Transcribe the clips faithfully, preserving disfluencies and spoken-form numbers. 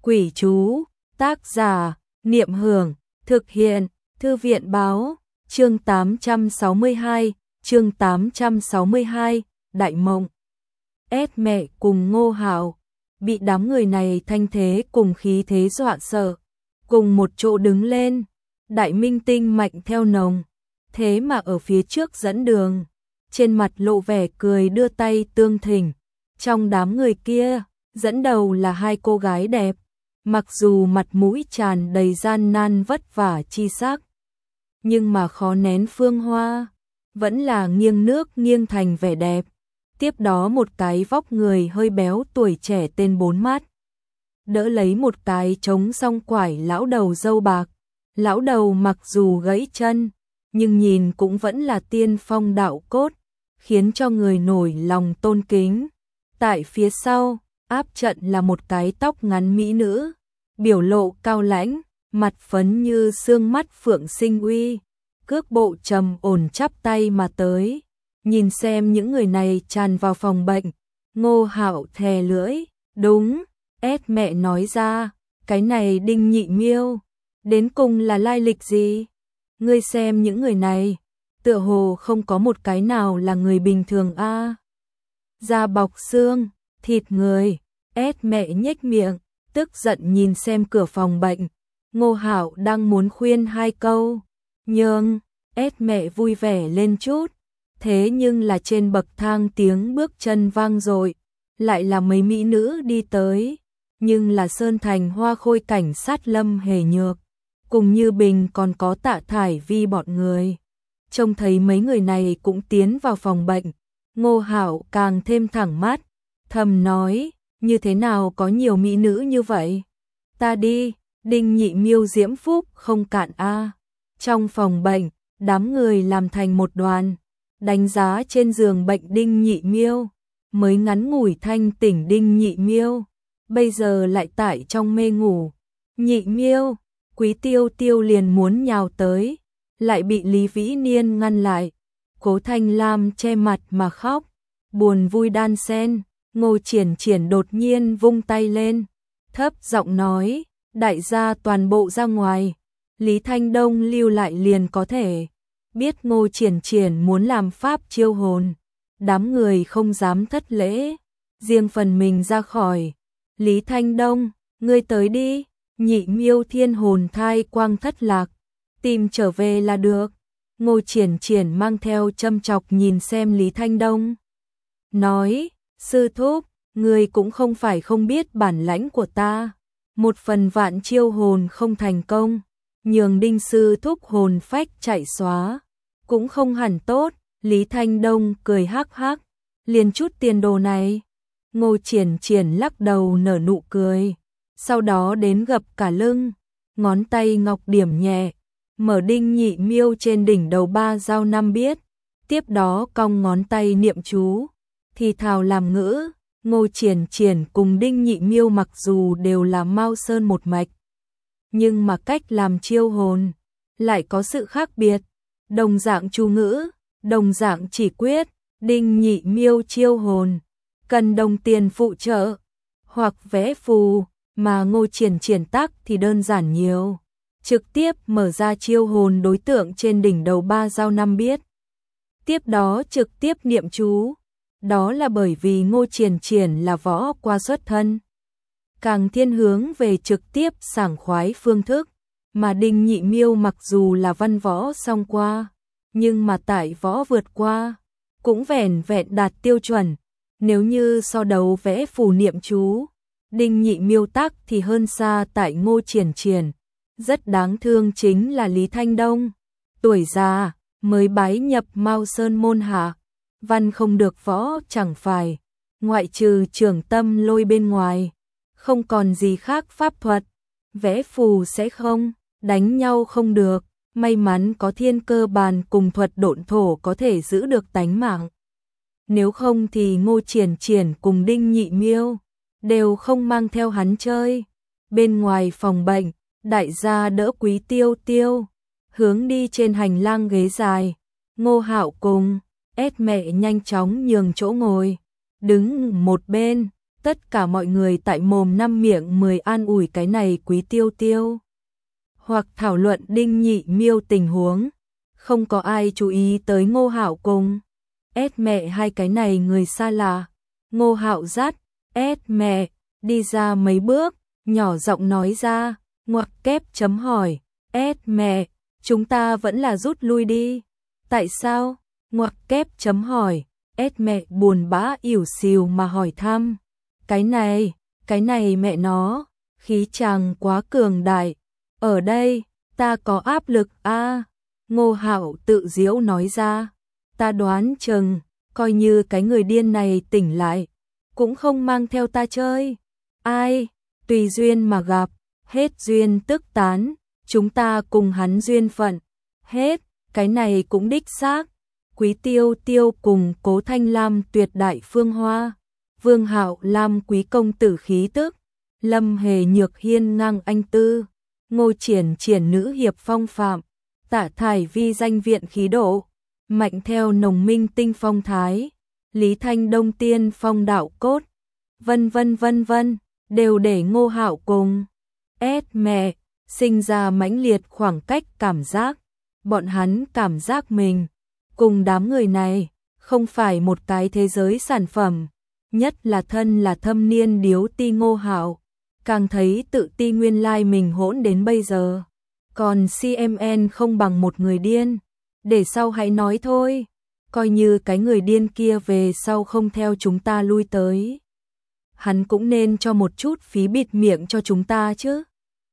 Quỷ chú, tác giả, Niệm Hưởng, thực hiện, Thư viện báo, chương tám trăm sáu mươi hai, chương tám trăm sáu mươi hai, Đại Mộng. Ét mẹ cùng Ngô Hạo, bị đám người này thanh thế cùng khí thế dọa sợ, cùng một chỗ đứng lên, Đại Minh Tinh mạnh theo nồng, thế mà ở phía trước dẫn đường, trên mặt lộ vẻ cười đưa tay tương thỉnh, trong đám người kia, dẫn đầu là hai cô gái đẹp, mặc dù mặt mũi tràn đầy gian nan vất vả chi sắc, nhưng mà khó nén phương hoa, vẫn là nghiêng nước nghiêng thành vẻ đẹp. Tiếp đó một cái vóc người hơi béo tuổi trẻ tên Bốn Mắt, đỡ lấy một cái trống song quải lão đầu râu bạc. Lão đầu mặc dù gãy chân, nhưng nhìn cũng vẫn là tiên phong đạo cốt, khiến cho người nổi lòng tôn kính. Tại phía sau, áp trận là một cái tóc ngắn mỹ nữ, biểu lộ cao lãnh, mặt phấn như sương mắt phượng sinh uy, cước bộ trầm ổn chắp tay mà tới. Nhìn xem những người này tràn vào phòng bệnh, Ngô Hạo thè lưỡi, đúng, ét mẹ nói ra, cái này Đinh Nhị Miêu, đến cùng là lai lịch gì? Ngươi xem những người này, tựa hồ không có một cái nào là người bình thường a. À. Da bọc xương, thịt người, ét mẹ nhếch miệng, tức giận nhìn xem cửa phòng bệnh. Ngô Hạo đang muốn khuyên hai câu, nhưng ét mẹ vui vẻ lên chút. Thế nhưng là trên bậc thang tiếng bước chân vang dội, lại là mấy mỹ nữ đi tới, nhưng là Sơn Thành Hoa Khôi cảnh sát Lâm Hề Nhược, cùng Như Bình còn có Tạ Thải Vi bọn người. Trông thấy mấy người này cũng tiến vào phòng bệnh, Ngô Hạo càng thêm thẳng mắt, thầm nói, như thế nào có nhiều mỹ nữ như vậy? Ta đi, Đinh Nhị Miêu diễm phúc không cạn a. À. Trong phòng bệnh, đám người làm thành một đoàn, đánh giá trên giường bệnh Đinh Nhị Miêu, mới ngắn ngủi thanh tỉnh Đinh Nhị Miêu, bây giờ lại tại trong mê ngủ. Nhị Miêu, Quý Tiêu Tiêu liền muốn nhào tới, lại bị Lý Vĩ Niên ngăn lại. Cố Thanh Lam che mặt mà khóc, buồn vui đan xen. Ngô Triển Triển đột nhiên vung tay lên, thấp giọng nói, đại gia toàn bộ ra ngoài, Lý Thanh Đông lưu lại liền có thể. Biết Ngô Triển Triển muốn làm pháp chiêu hồn, đám người không dám thất lễ, riêng phần mình ra khỏi. Lý Thanh Đông, ngươi tới đi, Nhị Miêu thiên hồn thai quang thất lạc, tìm trở về là được. Ngô Triển Triển mang theo châm chọc nhìn xem Lý Thanh Đông, nói, sư thúc, ngươi cũng không phải không biết bản lãnh của ta, một phần vạn chiêu hồn không thành công, nhường Đinh sư thúc hồn phách chạy xóa, cũng không hẳn tốt. Lý Thanh Đông cười hắc hắc, liền chút tiền đồ này. Ngô Triển Triển lắc đầu nở nụ cười, sau đó đến gập cả lưng, ngón tay ngọc điểm nhẹ, mở Đinh Nhị Miêu trên đỉnh đầu ba dao năm biết, tiếp đó cong ngón tay niệm chú, thì thào làm ngữ. Ngô Triển Triển cùng Đinh Nhị Miêu mặc dù đều là Mao Sơn một mạch, nhưng mà cách làm chiêu hồn lại có sự khác biệt. Đồng dạng chú ngữ, đồng dạng chỉ quyết, Đinh Nhị Miêu chiêu hồn cần đồng tiền phụ trợ hoặc vẽ phù, mà Ngô Triển Triển tác thì đơn giản nhiều, trực tiếp mở ra chiêu hồn đối tượng trên đỉnh đầu ba dao năm biết, tiếp đó trực tiếp niệm chú. Đó là bởi vì Ngô Triển Triển là võ qua xuất thân, càng thiên hướng về trực tiếp sảng khoái phương thức, mà Đinh Nhị Miêu mặc dù là văn võ song qua, nhưng mà tại võ vượt qua, cũng vẻn vẹn đạt tiêu chuẩn. Nếu như so đấu vẽ phù niệm chú, Đinh Nhị Miêu tác thì hơn xa tại Ngô Triển Triển. Rất đáng thương chính là Lý Thanh Đông, tuổi già, mới bái nhập Mao Sơn môn hạ, văn không được võ chẳng phải, ngoại trừ trưởng tâm lôi bên ngoài, không còn gì khác pháp thuật, vẽ phù sẽ không, đánh nhau không được, may mắn có thiên cơ bàn cùng thuật độn thổ có thể giữ được tánh mạng. Nếu không thì Ngô Triển Triển cùng Đinh Nhị Miêu đều không mang theo hắn chơi. Bên ngoài phòng bệnh, đại gia đỡ Quý Tiêu Tiêu, hướng đi trên hành lang ghế dài. Ngô Hạo cùng ét mẹ nhanh chóng nhường chỗ ngồi, đứng một bên, Tất cả mọi người tại mồm năm miệng mười an ủi cái này Quý Tiêu Tiêu, hoặc thảo luận Đinh Nhị Miêu tình huống. Không có ai chú ý tới Ngô Hạo cùng ét mẹ hai cái này người xa lạ. Ngô Hạo dắt ét mẹ đi ra mấy bước, nhỏ giọng nói ra, ngoặc kép chấm hỏi, ét mẹ, chúng ta vẫn là rút lui đi. Tại sao? Ngoặc kép chấm hỏi, ét mẹ buồn bã ỉu xìu mà hỏi thăm. Cái này, cái này mẹ nó, khí chàng quá cường đại. Ở đây, ta có áp lực a. À, Ngô Hạo tự giễu nói ra, ta đoán chừng, coi như cái người điên này tỉnh lại, cũng không mang theo ta chơi. Ai, tùy duyên mà gặp, hết duyên tức tán, chúng ta cùng hắn duyên phận. Hết, cái này cũng đích xác. Quý Tiêu Tiêu cùng Cố Thanh Lam tuyệt đại phương hoa, Vương Hạo Lam quý công tử khí tức, Lâm Hề nhược hiên ngang anh tư, Ngô Triển Triển nữ hiệp phong phạm, Tạ Thải Vi danh viện khí độ, Mạnh theo nồng minh tinh phong thái, Lý Thanh đông tiên phong đạo cốt, vân vân vân vân, đều để Ngô Hạo cùng ét mẹ sinh ra mãnh liệt khoảng cách cảm giác. Bọn hắn cảm giác mình cùng đám người này không phải một cái thế giới sản phẩm, nhất là thân là thâm niên điếu ti Ngô Hạo, càng thấy tự ti nguyên lai mình hỗn đến bây giờ. Còn xê em en không bằng một người điên, để sau hãy nói thôi, coi như cái người điên kia về sau không theo chúng ta lui tới. Hắn cũng nên cho một chút phí bịt miệng cho chúng ta chứ.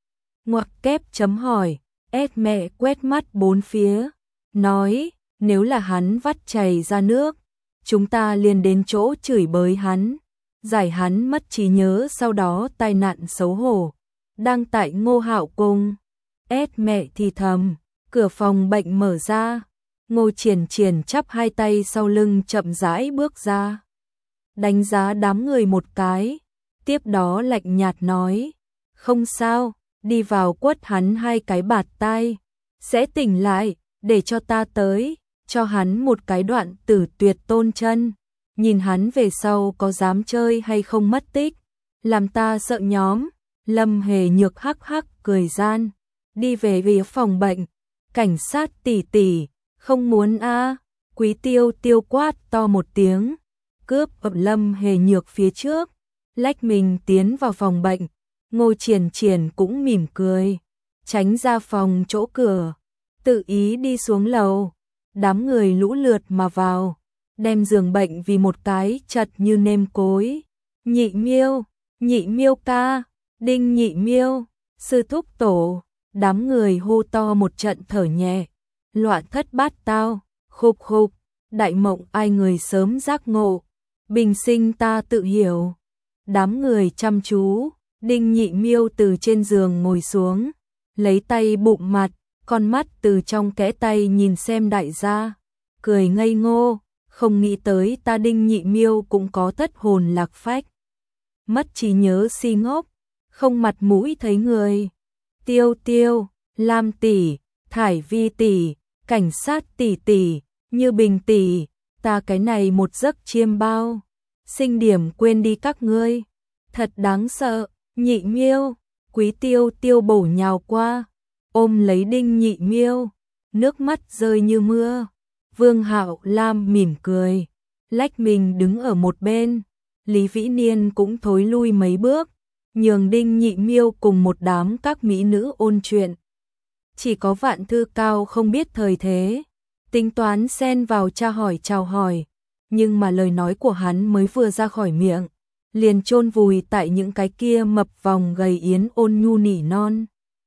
Ngoặc kép chấm hỏi, ét mẹ quét mắt bốn phía, nói, nếu là hắn vắt chảy ra nước, chúng ta liền đến chỗ chửi bới hắn, giải hắn mất trí nhớ, sau đó tai nạn xấu hổ. Đang tại Ngô Hạo cùng ét mẹ thì thầm, cửa phòng bệnh mở ra, Ngô Triển Triển chắp hai tay sau lưng chậm rãi bước ra, đánh giá đám người một cái, tiếp đó lạnh nhạt nói, không sao, đi vào quất hắn hai cái bạt tai, sẽ tỉnh lại, để cho ta tới, cho hắn một cái đoạn tử tuyệt tôn chân, nhìn hắn về sau có dám chơi hay không mất tích, làm ta sợ nhóm. Lâm Hề nhược hắc hắc cười gian, đi về phía phòng bệnh, cảnh sát tỷ tỷ, không muốn a. À. Quý Tiêu Tiêu quát to một tiếng, cướp ập Lâm Hề nhược phía trước, lách mình tiến vào phòng bệnh. Ngô Triển Triển cũng mỉm cười, tránh ra phòng chỗ cửa, tự ý đi xuống lầu. Đám người lũ lượt mà vào, đem giường bệnh vì một cái chật như nêm cối. Nhị Miêu, Nhị Miêu ca, Đinh Nhị Miêu, sư thúc tổ, đám người hô to một trận thở nhẹ, loạn thất bát tao, khục khục, đại mộng ai người sớm giác ngộ, bình sinh ta tự hiểu. Đám người chăm chú, Đinh Nhị Miêu từ trên giường ngồi xuống, lấy tay bụng mặt, con mắt từ trong kẽ tay nhìn xem đại gia, cười ngây ngô, không nghĩ tới ta Đinh Nhị Miêu cũng có thất hồn lạc phách. Mất trí nhớ si ngốc, không mặt mũi thấy người. Tiêu Tiêu, Lam tỷ, Thải Vi tỷ, cảnh sát tỷ tỷ, Như Bình tỷ, ta cái này một giấc chiêm bao, sinh điểm quên đi các ngươi. Thật đáng sợ. Nhị Miêu, Quý Tiêu Tiêu bổ nhào qua, ôm lấy Đinh Nhị Miêu, nước mắt rơi như mưa. Vương Hạo Lam mỉm cười, lách mình đứng ở một bên. Lý Vĩ Niên cũng thối lui mấy bước, nhường Đinh Nhị Miêu cùng một đám các mỹ nữ ôn chuyện. Chỉ có Vạn Thư Cao không biết thời thế, tính toán xen vào tra hỏi chào hỏi, nhưng mà lời nói của hắn mới vừa ra khỏi miệng, liền chôn vùi tại những cái kia mập vòng gầy yến ôn nhu nỉ non.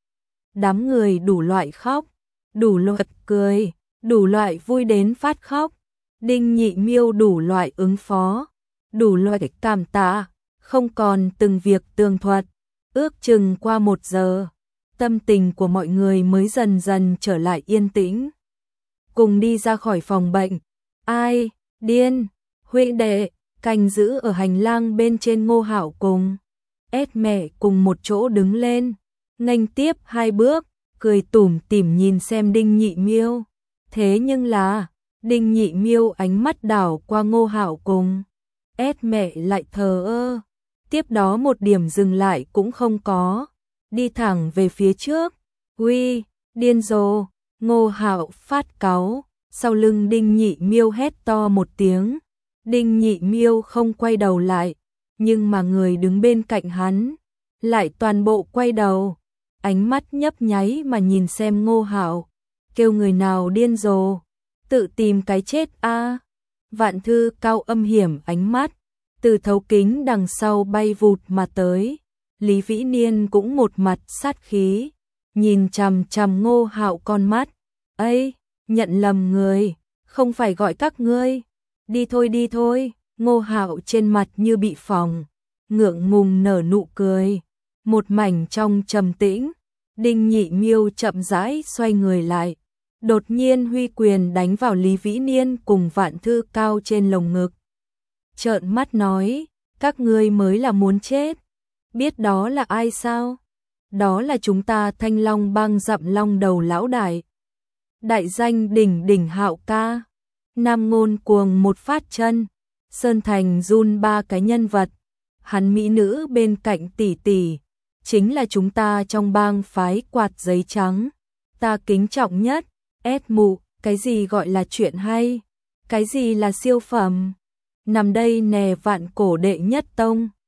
Đám người đủ loại khóc, đủ loại cười, đủ loại vui đến phát khóc. Đinh Nhị Miêu đủ loại ứng phó, đủ loại cảm tạ, không còn từng việc tường thuật. Ước chừng qua một giờ, tâm tình của mọi người mới dần dần trở lại yên tĩnh. Cùng đi ra khỏi phòng bệnh. Ai, điên, huynh đệ, canh giữ ở hành lang bên trên. Ngô Hạo cùng ét mẹ cùng một chỗ đứng lên, nghênh tiếp hai bước, cười tủm tỉm nhìn xem Đinh Nhị Miêu. Thế nhưng là, Đinh Nhị Miêu ánh mắt đảo qua Ngô Hạo cùng ét mẹ lại thờ ơ, tiếp đó một điểm dừng lại cũng không có, đi thẳng về phía trước. Uy, điên rồ, Ngô Hạo phát cáu, sau lưng Đinh Nhị Miêu hét to một tiếng. Đinh Nhị Miêu không quay đầu lại, nhưng mà người đứng bên cạnh hắn lại toàn bộ quay đầu, ánh mắt nhấp nháy mà nhìn xem Ngô Hạo, kêu người nào điên rồ, tự tìm cái chết a. Vạn Thư Cao âm hiểm ánh mắt, từ thấu kính đằng sau bay vụt mà tới. Lý Vĩ Niên cũng một mặt sát khí, nhìn chằm chằm Ngô Hạo con mắt. "Ây, nhận lầm người, không phải gọi các ngươi. Đi thôi đi thôi." Ngô Hạo trên mặt như bị phỏng, ngượng ngùng nở nụ cười, một mảnh trong trầm tĩnh. Đinh Nhị Miêu chậm rãi xoay người lại, đột nhiên huy quyền đánh vào Lý Vĩ Niên cùng Vạn Thư Cao trên lồng ngực. Trợn mắt nói, các ngươi mới là muốn chết. Biết đó là ai sao? Đó là chúng ta Thanh Long Bang Dặm Long đầu lão đại. Đại danh đỉnh đỉnh Hạo ca. Nam Ngôn cuồng một phát chân, Sơn Thành run ba cái nhân vật. Hắn mỹ nữ bên cạnh tỷ tỷ, chính là chúng ta trong bang phái quạt giấy trắng. Ta kính trọng nhất, ét mụ, cái gì gọi là chuyện hay? Cái gì là siêu phẩm? Nằm đây nè vạn cổ đệ nhất tông.